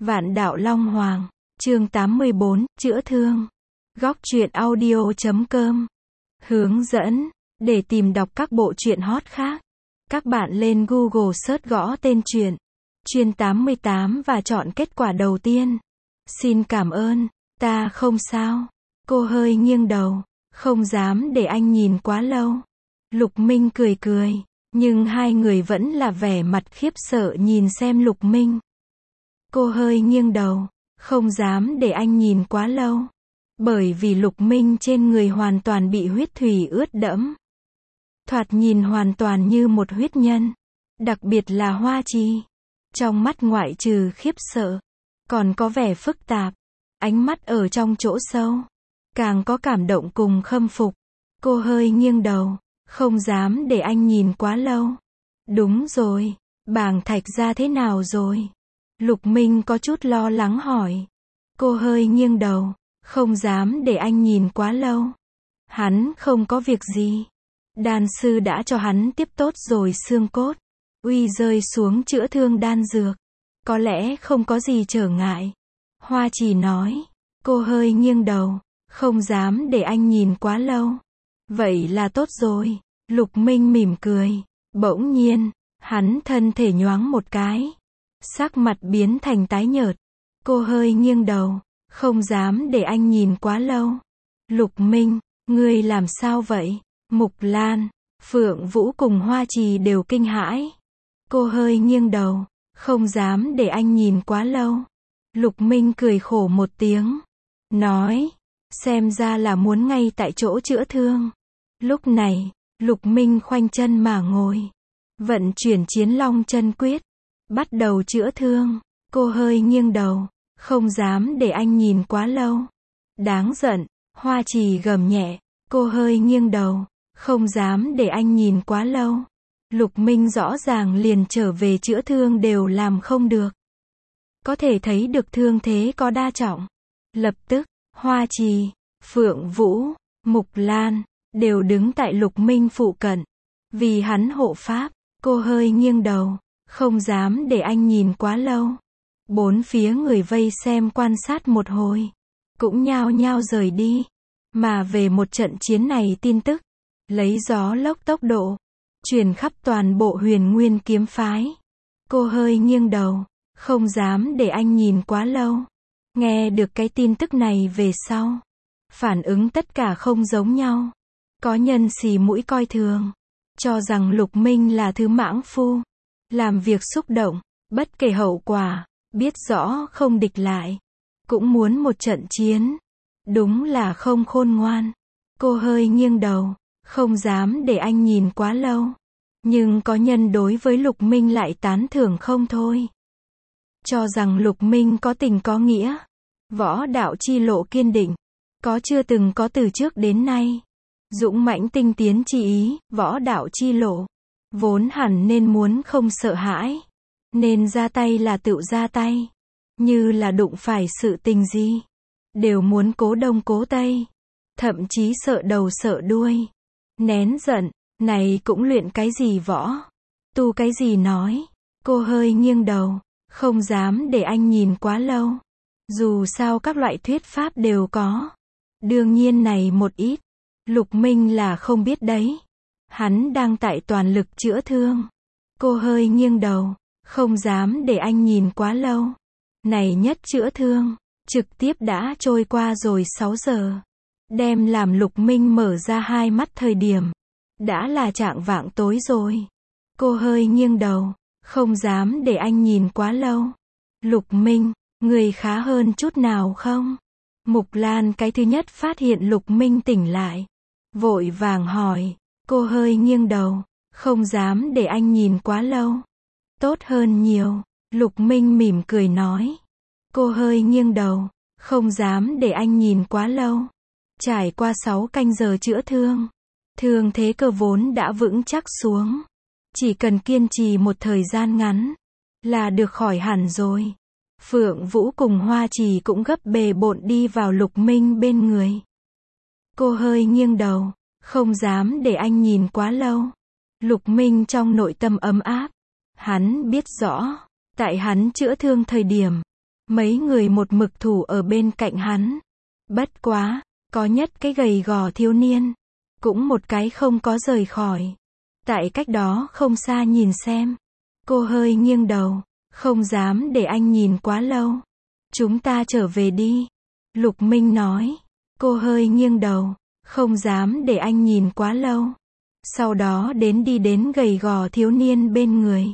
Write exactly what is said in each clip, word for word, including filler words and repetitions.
Vạn Đạo Long Hoàng, chương tám mươi bốn, chữa thương. Góc truyện audio chấm com. Hướng dẫn, để tìm đọc các bộ truyện hot khác. Các bạn lên Google search gõ tên truyện, Chuyên tám mươi tám và chọn kết quả đầu tiên. Xin cảm ơn, ta không sao. Cô hơi nghiêng đầu, không dám để anh nhìn quá lâu. Lục Minh cười cười, nhưng hai người vẫn là vẻ mặt khiếp sợ nhìn xem Lục Minh. Cô hơi nghiêng đầu, không dám để anh nhìn quá lâu. Bởi vì Lục Minh trên người hoàn toàn bị huyết thủy ướt đẫm. Thoạt nhìn hoàn toàn như một huyết nhân. Đặc biệt là Hoa Trì. Trong mắt ngoại trừ khiếp sợ, còn có vẻ phức tạp. Ánh mắt ở trong chỗ sâu, càng có cảm động cùng khâm phục. Cô hơi nghiêng đầu, không dám để anh nhìn quá lâu. Đúng rồi, bàng thạch ra thế nào rồi? Lục Minh có chút lo lắng hỏi. Cô hơi nghiêng đầu, không dám để anh nhìn quá lâu. Hắn không có việc gì. Đan sư đã cho hắn tiếp tốt rồi xương cốt. Uy rơi xuống chữa thương đan dược. Có lẽ không có gì trở ngại. Hoa Trì nói. Cô hơi nghiêng đầu, không dám để anh nhìn quá lâu. Vậy là tốt rồi. Lục Minh mỉm cười. Bỗng nhiên, hắn thân thể nhoáng một cái. Sắc mặt biến thành tái nhợt. Cô hơi nghiêng đầu, không dám để anh nhìn quá lâu. Lục Minh, ngươi làm sao vậy? Mục Lan, Phượng Vũ cùng Hoa Trì đều kinh hãi. Cô hơi nghiêng đầu, không dám để anh nhìn quá lâu. Lục Minh cười khổ một tiếng. Nói, xem ra là muốn ngay tại chỗ chữa thương. Lúc này, Lục Minh khoanh chân mà ngồi. Vận chuyển Chiến Long chân quyết. Bắt đầu chữa thương. Cô hơi nghiêng đầu, không dám để anh nhìn quá lâu. Đáng giận, Hoa Trì gầm nhẹ. Cô hơi nghiêng đầu, không dám để anh nhìn quá lâu. Lục Minh rõ ràng liền trở về chữa thương đều làm không được. Có thể thấy được thương thế có đa trọng. Lập tức, Hoa Trì, Phượng Vũ, Mục Lan, đều đứng tại Lục Minh phụ cận. Vì hắn hộ pháp, cô hơi nghiêng đầu, không dám để anh nhìn quá lâu. Bốn phía người vây xem quan sát một hồi, cũng nhao nhao rời đi. Mà về một trận chiến này tin tức, lấy gió lốc tốc độ, truyền khắp toàn bộ Huyền Nguyên kiếm phái. Cô hơi nghiêng đầu, không dám để anh nhìn quá lâu. Nghe được cái tin tức này về sau, phản ứng tất cả không giống nhau. Có nhân xì mũi coi thường, cho rằng Lục Minh là thứ mãng phu, làm việc xúc động, bất kể hậu quả, biết rõ không địch lại, cũng muốn một trận chiến. Đúng là không khôn ngoan. Cô hơi nghiêng đầu, không dám để anh nhìn quá lâu. Nhưng có nhân đối với Lục Minh lại tán thưởng không thôi. Cho rằng Lục Minh có tình có nghĩa. Võ đạo chi lộ kiên định. Có chưa từng có từ trước đến nay. Dũng mãnh tinh tiến chi ý, võ đạo chi lộ. Vốn hẳn nên muốn không sợ hãi. Nên ra tay là tự ra tay. Như là đụng phải sự tình gì. Đều muốn cố đông cố tây. Thậm chí sợ đầu sợ đuôi. Nén giận, này cũng luyện cái gì võ. Tu cái gì nói. Cô hơi nghiêng đầu, không dám để anh nhìn quá lâu. Dù sao các loại thuyết pháp đều có. Đương nhiên này một ít. Lục Minh là không biết đấy. Hắn đang tại toàn lực chữa thương. Cô hơi nghiêng đầu, không dám để anh nhìn quá lâu. Này nhất chữa thương, trực tiếp đã trôi qua rồi sáu giờ. Đem làm Lục Minh mở ra hai mắt thời điểm. Đã là trạng vạng tối rồi. Cô hơi nghiêng đầu, không dám để anh nhìn quá lâu. Lục Minh, người khá hơn chút nào không? Mục Lan cái thứ nhất phát hiện Lục Minh tỉnh lại. Vội vàng hỏi. Cô hơi nghiêng đầu, không dám để anh nhìn quá lâu. Tốt hơn nhiều. Lục Minh mỉm cười nói. Cô hơi nghiêng đầu, không dám để anh nhìn quá lâu. Trải qua sáu canh giờ chữa thương, thương thế cơ vốn đã vững chắc xuống. Chỉ cần kiên trì một thời gian ngắn, là được khỏi hẳn rồi. Phượng Vũ cùng Hoa Trì cũng gấp bề bộn đi vào Lục Minh bên người. Cô hơi nghiêng đầu, không dám để anh nhìn quá lâu. Lục Minh trong nội tâm ấm áp. Hắn biết rõ, tại hắn chữa thương thời điểm, Mấy người một mực thủ ở bên cạnh hắn. Bất quá, có nhất cái gầy gò thiếu niên, cũng một cái không có rời khỏi. Tại cách đó không xa nhìn xem. Cô hơi nghiêng đầu, không dám để anh nhìn quá lâu. Chúng ta trở về đi. Lục Minh nói. Cô hơi nghiêng đầu, không dám để anh nhìn quá lâu. Sau đó đến đi đến gầy gò thiếu niên bên người.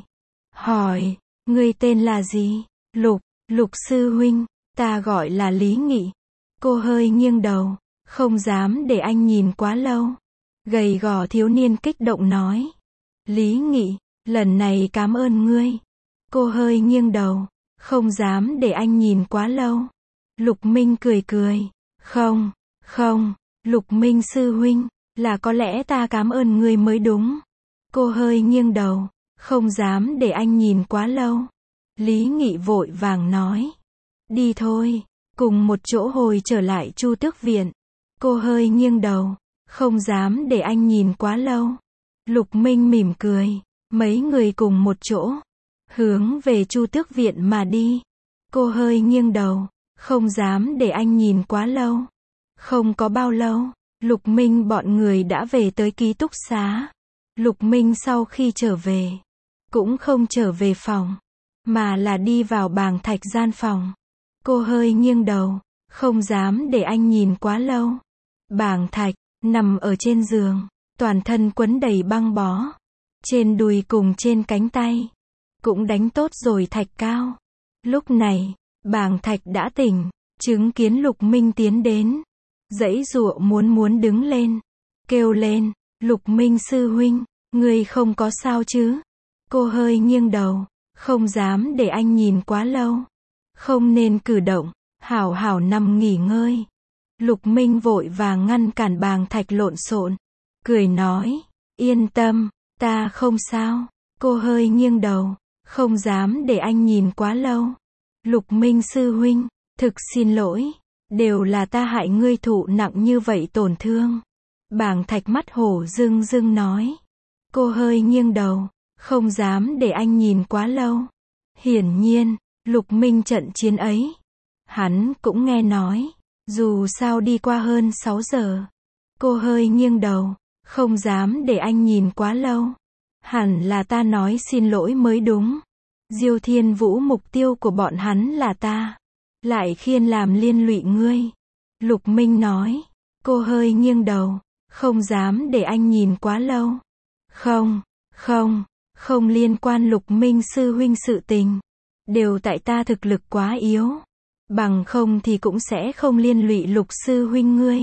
Hỏi, ngươi tên là gì? Lục, Lục sư huynh, ta gọi là Lý Nghị. Cô hơi nghiêng đầu, không dám để anh nhìn quá lâu. Gầy gò thiếu niên kích động nói. Lý Nghị, lần này cảm ơn ngươi. Cô hơi nghiêng đầu, không dám để anh nhìn quá lâu. Lục Minh cười cười. Không, không, Lục Minh sư huynh, là có lẽ ta cảm ơn ngươi mới đúng. Cô hơi nghiêng đầu, không dám để anh nhìn quá lâu. Lý Nghị vội vàng nói. Đi thôi, cùng một chỗ hồi trở lại Chu Tước Viện. Cô hơi nghiêng đầu, không dám để anh nhìn quá lâu. Lục Minh mỉm cười, mấy người cùng một chỗ, hướng về Chu Tước Viện mà đi. Cô hơi nghiêng đầu, không dám để anh nhìn quá lâu. Không có bao lâu, Lục Minh bọn người đã về tới ký túc xá. Lục Minh sau khi trở về, cũng không trở về phòng, mà là đi vào bàng thạch gian phòng. Cô hơi nghiêng đầu, không dám để anh nhìn quá lâu. Bàng thạch, nằm ở trên giường, toàn thân quấn đầy băng bó. Trên đùi cùng trên cánh tay, cũng đánh tốt rồi thạch cao. Lúc này, bàng thạch đã tỉnh, chứng kiến Lục Minh tiến đến. Giãy giụa muốn muốn đứng lên, kêu lên, Lục Minh sư huynh, ngươi không có sao chứ? Cô hơi nghiêng đầu, không dám để anh nhìn quá lâu. Không nên cử động, hảo hảo nằm nghỉ ngơi. Lục Minh vội vàng ngăn cản bàng thạch lộn xộn, cười nói, yên tâm, ta không sao. Cô hơi nghiêng đầu, không dám để anh nhìn quá lâu. Lục Minh sư huynh, thực xin lỗi, đều là ta hại ngươi thụ nặng như vậy tổn thương. Bàng thạch mắt hổ rưng rưng nói. Cô hơi nghiêng đầu, không dám để anh nhìn quá lâu. Hiển nhiên, Lục Minh trận chiến ấy, hắn cũng nghe nói, dù sao đi qua hơn sáu giờ. Cô hơi nghiêng đầu, không dám để anh nhìn quá lâu. Hẳn là ta nói xin lỗi mới đúng. Diêu Thiên Vũ mục tiêu của bọn hắn là ta, lại khiên làm liên lụy ngươi. Lục Minh nói. Cô hơi nghiêng đầu, không dám để anh nhìn quá lâu. Không, không, không liên quan Lục Minh sư huynh sự tình. Đều tại ta thực lực quá yếu. Bằng không thì cũng sẽ không liên lụy Lục sư huynh ngươi.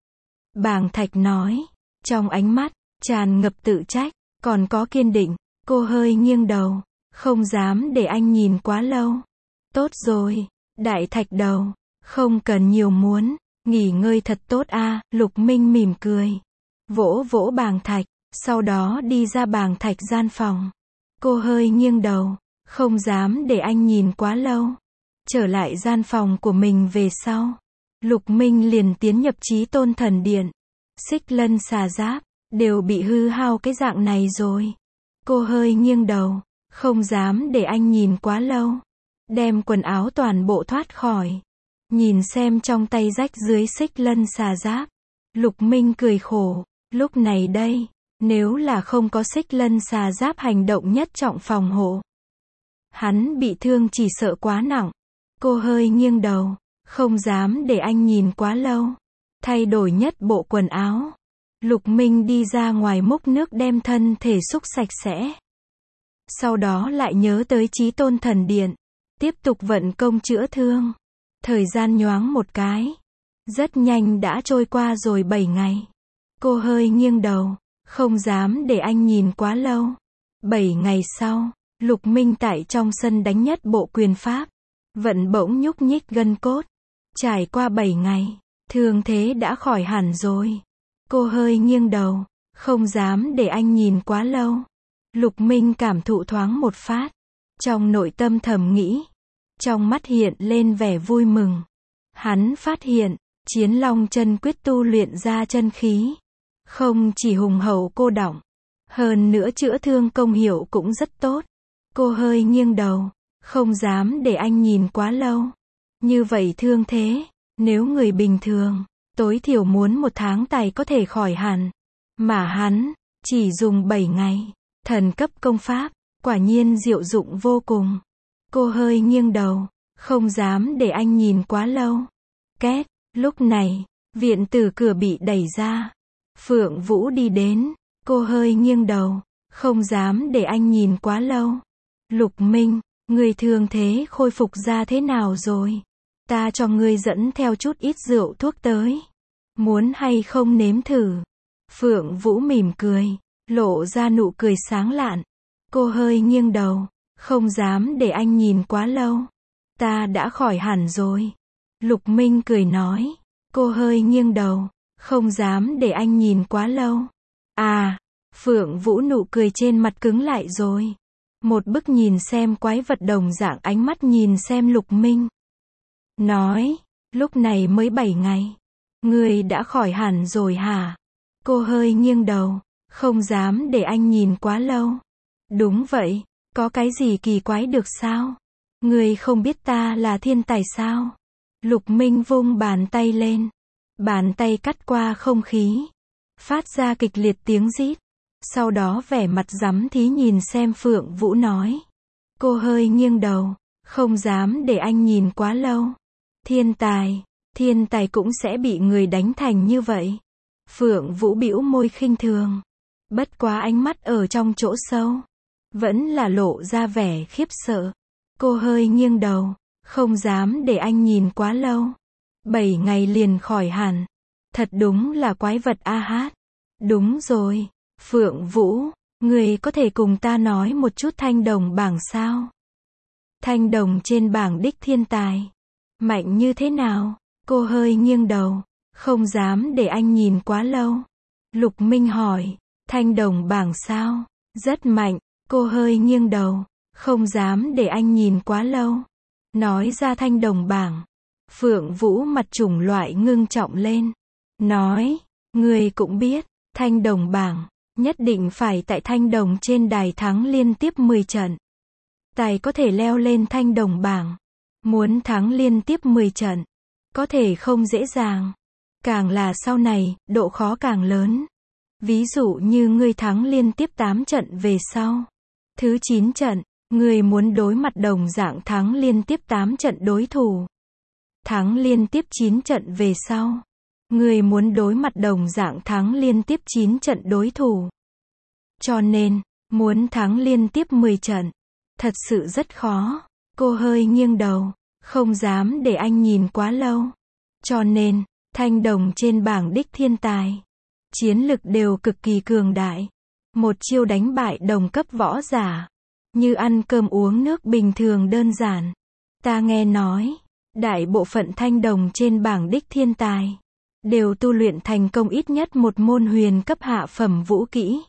Bàng thạch nói. Trong ánh mắt, tràn ngập tự trách, còn có kiên định. Cô hơi nghiêng đầu, không dám để anh nhìn quá lâu. Tốt rồi, đại thạch đầu, không cần nhiều muốn, nghỉ ngơi thật tốt a. Lục Minh mỉm cười, vỗ vỗ bàng thạch, sau đó đi ra bàng thạch gian phòng. Cô hơi nghiêng đầu, không dám để anh nhìn quá lâu. Trở lại gian phòng của mình về sau, Lục Minh liền tiến nhập Chí Tôn Thần Điện. Xích Lân xà giáp, đều bị hư hao cái dạng này rồi. Cô hơi nghiêng đầu, không dám để anh nhìn quá lâu. Đem quần áo toàn bộ thoát khỏi. Nhìn xem trong tay rách dưới Xích Lân xà giáp. Lục Minh cười khổ, lúc này đây, nếu là không có Xích Lân xà giáp hành động nhất trọng phòng hộ, hắn bị thương chỉ sợ quá nặng. Cô hơi nghiêng đầu, không dám để anh nhìn quá lâu. Thay đổi nhất bộ quần áo. Lục Minh đi ra ngoài múc nước đem thân thể xúc sạch sẽ. Sau đó lại nhớ tới Chí Tôn Thần Điện. Tiếp tục vận công chữa thương. Thời gian nhoáng một cái. Rất nhanh đã trôi qua rồi bảy ngày. Cô hơi nghiêng đầu, không dám để anh nhìn quá lâu. bảy ngày sau, Lục Minh tại trong sân đánh nhất bộ quyền pháp. Vận bỗng nhúc nhích gân cốt. Trải qua bảy ngày, thương thế đã khỏi hẳn rồi. Cô hơi nghiêng đầu, không dám để anh nhìn quá lâu. Lục Minh cảm thụ thoáng một phát. Trong nội tâm thầm nghĩ. Trong mắt hiện lên vẻ vui mừng. Hắn phát hiện, Chiến Long chân quyết tu luyện ra chân khí. Không chỉ hùng hậu cô đọng, hơn nữa chữa thương công hiệu cũng rất tốt. Cô hơi nghiêng đầu, Không dám để anh nhìn quá lâu. Như vậy thương thế, nếu người bình thường, tối thiểu muốn một tháng tài có thể khỏi hẳn. Mà hắn, chỉ dùng bảy ngày. Thần cấp công pháp, quả nhiên diệu dụng vô cùng. Cô hơi nghiêng đầu, không dám để anh nhìn quá lâu. Két, lúc này, viện tử cửa bị đẩy ra. Phượng Vũ đi đến, cô hơi nghiêng đầu, không dám để anh nhìn quá lâu. Lục Minh, người thương thế khôi phục ra thế nào rồi? Ta cho ngươi dẫn theo chút ít rượu thuốc tới. Muốn hay không nếm thử? Phượng Vũ mỉm cười, lộ ra nụ cười sáng lạn. Cô hơi nghiêng đầu, không dám để anh nhìn quá lâu. Ta đã khỏi hẳn rồi. Lục Minh cười nói. Cô hơi nghiêng đầu, không dám để anh nhìn quá lâu. À, Phượng Vũ nụ cười trên mặt cứng lại rồi. Một bức nhìn xem quái vật đồng dạng ánh mắt nhìn xem Lục Minh. Nói, lúc này mới bảy ngày. Người đã khỏi hẳn rồi hả? Cô hơi nghiêng đầu, không dám để anh nhìn quá lâu. Đúng vậy, có cái gì kỳ quái được sao? Người không biết ta là thiên tài sao? Lục Minh vung bàn tay lên. Bàn tay cắt qua không khí. Phát ra kịch liệt tiếng rít. Sau đó vẻ mặt rắm thí nhìn xem Phượng Vũ nói. Cô hơi nghiêng đầu, không dám để anh nhìn quá lâu. Thiên tài, thiên tài cũng sẽ bị người đánh thành như vậy. Phượng Vũ bĩu môi khinh thường. Bất quá ánh mắt ở trong chỗ sâu, vẫn là lộ ra vẻ khiếp sợ. Cô hơi nghiêng đầu, không dám để anh nhìn quá lâu. Bảy ngày liền khỏi hẳn. Thật đúng là quái vật a hát. Đúng rồi, Phượng Vũ, người có thể cùng ta nói một chút thanh đồng bảng sao? Thanh đồng trên bảng đích thiên tài. Mạnh như thế nào? Cô hơi nghiêng đầu, không dám để anh nhìn quá lâu. Lục Minh hỏi, thanh đồng bảng sao? Rất mạnh. Cô hơi nghiêng đầu, không dám để anh nhìn quá lâu. Nói ra thanh đồng bảng. Phượng Vũ mặt chủng loại ngưng trọng lên. Nói, người cũng biết, thanh đồng bảng, nhất định phải tại thanh đồng trên đài thắng liên tiếp mười trận. Tài có thể leo lên thanh đồng bảng. Muốn thắng liên tiếp mười trận, có thể không dễ dàng. Càng là sau này, độ khó càng lớn. Ví dụ như ngươi thắng liên tiếp tám trận về sau. Thứ chín trận, ngươi muốn đối mặt đồng dạng thắng liên tiếp tám trận đối thủ. Thắng liên tiếp chín trận về sau. Ngươi muốn đối mặt đồng dạng thắng liên tiếp chín trận đối thủ. Cho nên, muốn thắng liên tiếp mười trận, thật sự rất khó. Cô hơi nghiêng đầu, không dám để anh nhìn quá lâu. Cho nên, thanh đồng trên bảng đích thiên tài, chiến lực đều cực kỳ cường đại. Một chiêu đánh bại đồng cấp võ giả, như ăn cơm uống nước bình thường đơn giản. Ta nghe nói, đại bộ phận thanh đồng trên bảng đích thiên tài, đều tu luyện thành công ít nhất một môn huyền cấp hạ phẩm vũ kỹ.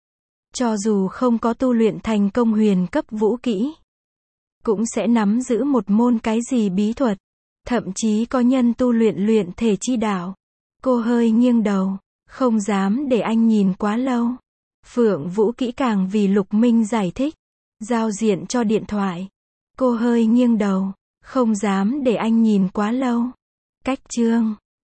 Cho dù không có tu luyện thành công huyền cấp vũ kỹ, cũng sẽ nắm giữ một môn cái gì bí thuật. Thậm chí có nhân tu luyện luyện thể chi đạo. Cô hơi nghiêng đầu, không dám để anh nhìn quá lâu. Phượng Vũ kỹ càng vì Lục Minh giải thích. Giao diện cho điện thoại. Cô hơi nghiêng đầu, không dám để anh nhìn quá lâu. Cách chương